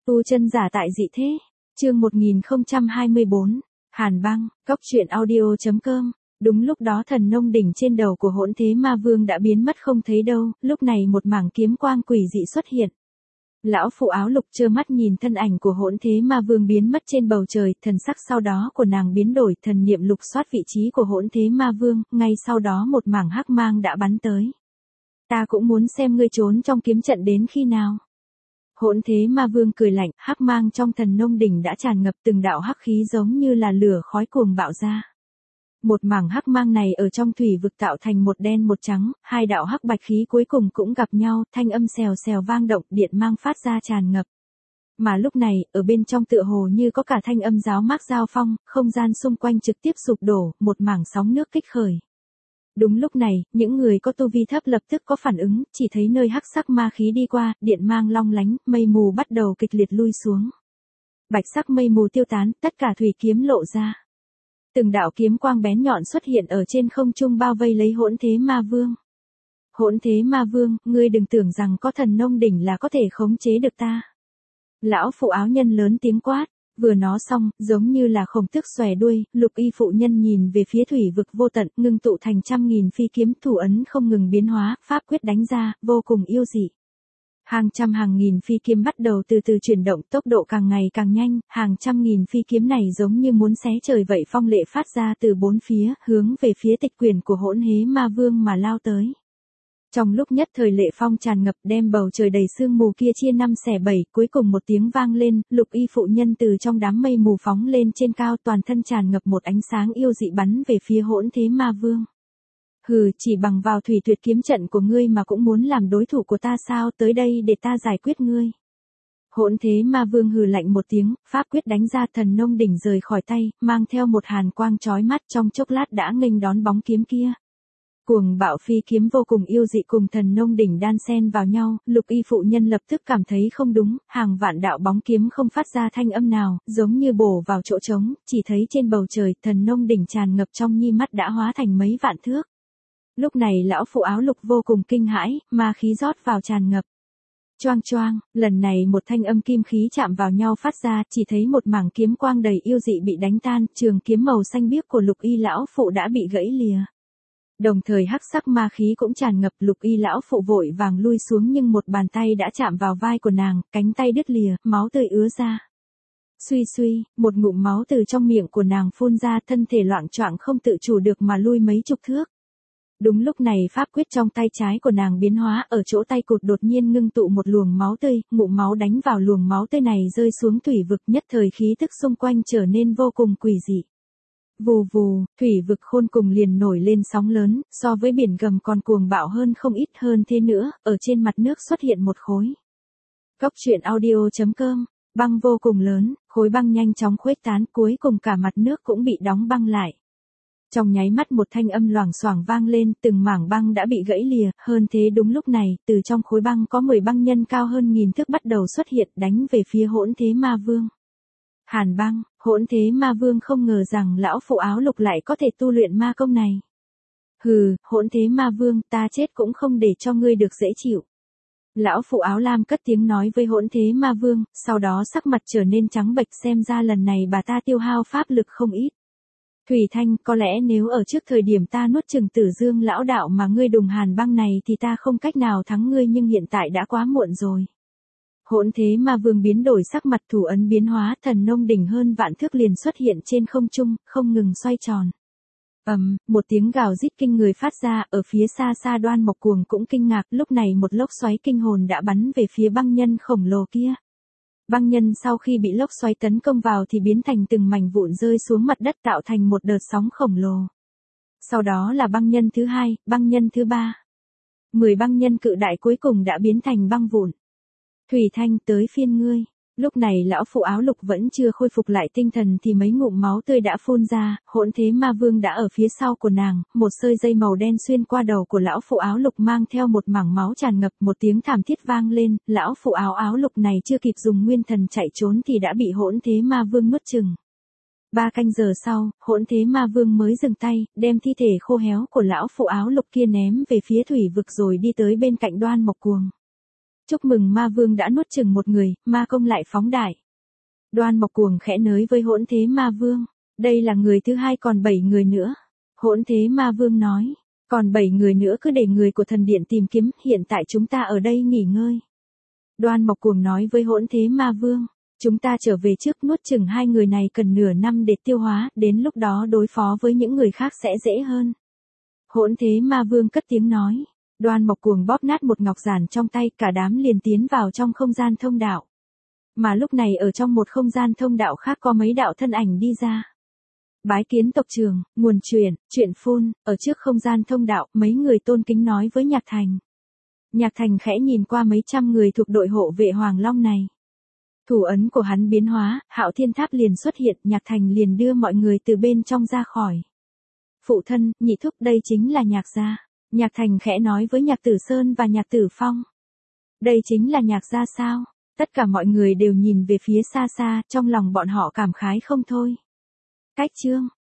Tu chân giả tại dị thế. Chương 1024. Hàn băng, Cốc truyện audio.com. Đúng lúc đó thần nông đỉnh trên đầu của Hỗn Thế Ma Vương đã biến mất không thấy đâu, lúc này một mảng kiếm quang quỷ dị xuất hiện. Lão phụ áo lục trơ mắt nhìn thân ảnh của Hỗn Thế Ma Vương biến mất trên bầu trời, thần sắc sau đó của nàng biến đổi, thần niệm lục soát vị trí của Hỗn Thế Ma Vương, ngay sau đó một mảng hắc mang đã bắn tới. Ta cũng muốn xem ngươi trốn trong kiếm trận đến khi nào. Hỗn Thế Ma Vương cười lạnh, hắc mang trong thần nông đỉnh đã tràn ngập, từng đạo hắc khí giống như là lửa khói cuồng bạo ra. Một mảng hắc mang này ở trong thủy vực tạo thành một đen một trắng, hai đạo hắc bạch khí cuối cùng cũng gặp nhau, thanh âm xèo xèo vang động, điện mang phát ra tràn ngập. Mà lúc này, ở bên trong tựa hồ như có cả thanh âm giáo mác giao phong, không gian xung quanh trực tiếp sụp đổ, một mảng sóng nước kích khởi. Đúng lúc này, những người có tu vi thấp lập tức có phản ứng, chỉ thấy nơi hắc sắc ma khí đi qua, điện mang long lánh, mây mù bắt đầu kịch liệt lui xuống. Bạch sắc mây mù tiêu tán, tất cả thủy kiếm lộ ra. Từng đạo kiếm quang bén nhọn xuất hiện ở trên không trung bao vây lấy Hỗn Thế Ma Vương. Hỗn Thế Ma Vương, ngươi đừng tưởng rằng có thần nông đỉnh là có thể khống chế được ta. Lão phụ áo nhân lớn tiếng quát. Vừa nói xong, giống như là khổng tước xòe đuôi, lục y phụ nhân nhìn về phía thủy vực vô tận, ngưng tụ thành trăm nghìn phi kiếm, thủ ấn không ngừng biến hóa, pháp quyết đánh ra, vô cùng yêu dị. Hàng trăm hàng nghìn phi kiếm bắt đầu từ từ chuyển động, tốc độ càng ngày càng nhanh, hàng trăm nghìn phi kiếm này giống như muốn xé trời vậy, phong lệ phát ra từ bốn phía, hướng về phía tịch quyền của Hỗn Thế Ma Vương mà lao tới. Trong lúc nhất thời lệ phong tràn ngập, đem bầu trời đầy sương mù kia chia năm xẻ bảy, cuối cùng một tiếng vang lên, lục y phụ nhân từ trong đám mây mù phóng lên trên cao, toàn thân tràn ngập một ánh sáng yêu dị bắn về phía Hỗn Thế Ma Vương. Hừ, chỉ bằng vào thủy tuyệt kiếm trận của ngươi mà cũng muốn làm đối thủ của ta sao, tới đây để ta giải quyết ngươi. Hỗn Thế Ma Vương hừ lạnh một tiếng, pháp quyết đánh ra, thần nông đỉnh rời khỏi tay, mang theo một hàn quang chói mắt, trong chốc lát đã nghênh đón bóng kiếm kia. Cuồng bạo phi kiếm vô cùng yêu dị cùng thần nông đỉnh đan xen vào nhau, lục y phụ nhân lập tức cảm thấy không đúng, hàng vạn đạo bóng kiếm không phát ra thanh âm nào, giống như bổ vào chỗ trống, chỉ thấy trên bầu trời, thần nông đỉnh tràn ngập trong nhi mắt đã hóa thành mấy vạn thước. Lúc này lão phụ áo lục vô cùng kinh hãi, ma khí rót vào tràn ngập. Choang choang, lần này một thanh âm kim khí chạm vào nhau phát ra, chỉ thấy một mảng kiếm quang đầy yêu dị bị đánh tan, trường kiếm màu xanh biếc của lục y lão phụ đã bị gãy lìa. Đồng thời hắc sắc ma khí cũng tràn ngập, lục y lão phụ vội vàng lui xuống nhưng một bàn tay đã chạm vào vai của nàng, cánh tay đứt lìa, máu tươi ứa ra. Suy suy, một ngụm máu từ trong miệng của nàng phun ra, thân thể loạng choạng không tự chủ được mà lui mấy chục thước. Đúng lúc này pháp quyết trong tay trái của nàng biến hóa, ở chỗ tay cụt đột nhiên ngưng tụ một luồng máu tươi, ngụm máu đánh vào luồng máu tươi này rơi xuống thủy vực, nhất thời khí tức xung quanh trở nên vô cùng quỷ dị. Vù vù, thủy vực khôn cùng liền nổi lên sóng lớn, so với biển gầm còn cuồng bạo hơn không ít, hơn thế nữa, ở trên mặt nước xuất hiện một khối. Cốc truyện audio.com, băng vô cùng lớn, khối băng nhanh chóng khuếch tán, cuối cùng cả mặt nước cũng bị đóng băng lại. Trong nháy mắt một thanh âm loảng xoảng vang lên, từng mảng băng đã bị gãy lìa, hơn thế đúng lúc này, từ trong khối băng có 10 băng nhân cao hơn 1000 thước bắt đầu xuất hiện, đánh về phía Hỗn Thế Ma Vương. Hàn băng, Hỗn Thế Ma Vương không ngờ rằng lão phụ áo lục lại có thể tu luyện ma công này. Hừ, Hỗn Thế Ma Vương, ta chết cũng không để cho ngươi được dễ chịu. Lão phụ áo lam cất tiếng nói với Hỗn Thế Ma Vương, sau đó sắc mặt trở nên trắng bệch, xem ra lần này bà ta tiêu hao pháp lực không ít. Thủy Thanh, có lẽ nếu ở trước thời điểm ta nuốt chừng Tử Dương lão đạo mà ngươi đùng hàn băng này thì ta không cách nào thắng ngươi, nhưng hiện tại đã quá muộn rồi. Hỗn Thế Ma Vương biến đổi sắc mặt, thủ ấn biến hóa, thần nông đỉnh hơn vạn thước liền xuất hiện trên không trung, không ngừng xoay tròn. Một tiếng gào rít kinh người phát ra, ở phía xa xa Đoan Mộc Cuồng cũng kinh ngạc, lúc này một lốc xoáy kinh hồn đã bắn về phía băng nhân khổng lồ kia. Băng nhân sau khi bị lốc xoáy tấn công vào thì biến thành từng mảnh vụn rơi xuống mặt đất, tạo thành một đợt sóng khổng lồ. Sau đó là băng nhân thứ hai, băng nhân thứ ba. 10 băng nhân cự đại cuối cùng đã biến thành băng vụn. Thủy Thanh, tới phiên ngươi. Lúc này lão phụ áo lục vẫn chưa khôi phục lại tinh thần thì mấy ngụm máu tươi đã phun ra, Hỗn Thế Ma Vương đã ở phía sau của nàng, một sợi dây màu đen xuyên qua đầu của lão phụ áo lục mang theo một mảng máu tràn ngập, một tiếng thảm thiết vang lên, lão phụ áo lục này chưa kịp dùng nguyên thần chạy trốn thì đã bị Hỗn Thế Ma Vương nuốt chửng. 3 canh giờ sau, Hỗn Thế Ma Vương mới dừng tay, đem thi thể khô héo của lão phụ áo lục kia ném về phía thủy vực rồi đi tới bên cạnh Đoan Mộc Cuồng. Chúc mừng ma vương đã nuốt chừng một người, ma công lại phóng đại. Đoan Mộc Cuồng khẽ nới với Hỗn Thế Ma Vương. Đây là người thứ hai, còn 7 người nữa. Hỗn Thế Ma Vương nói. Còn 7 người nữa cứ để người của thần điện tìm kiếm, hiện tại chúng ta ở đây nghỉ ngơi. Đoan Mộc Cuồng nói với Hỗn Thế Ma Vương. Chúng ta trở về trước, nuốt chừng 2 người này cần nửa năm để tiêu hóa, đến lúc đó đối phó với những người khác sẽ dễ hơn. Hỗn Thế Ma Vương cất tiếng nói. Đoan Mộc Cuồng bóp nát một ngọc giản trong tay, cả đám liền tiến vào trong không gian thông đạo. Mà lúc này ở trong một không gian thông đạo khác có mấy đạo thân ảnh đi ra. Bái kiến tộc trưởng, nguồn chuyện phun, ở trước không gian thông đạo, mấy người tôn kính nói với Nhạc Thành. Nhạc Thành khẽ nhìn qua mấy trăm người thuộc đội hộ vệ Hoàng Long này. Thủ ấn của hắn biến hóa, Hạo Thiên Tháp liền xuất hiện, Nhạc Thành liền đưa mọi người từ bên trong ra khỏi. Phụ thân, nhị thúc, đây chính là Nhạc gia. Nhạc Thành khẽ nói với Nhạc Tử Sơn và Nhạc Tử Phong. Đây chính là Nhạc gia sao? Tất cả mọi người đều nhìn về phía xa xa, trong lòng bọn họ cảm khái không thôi. Cách chương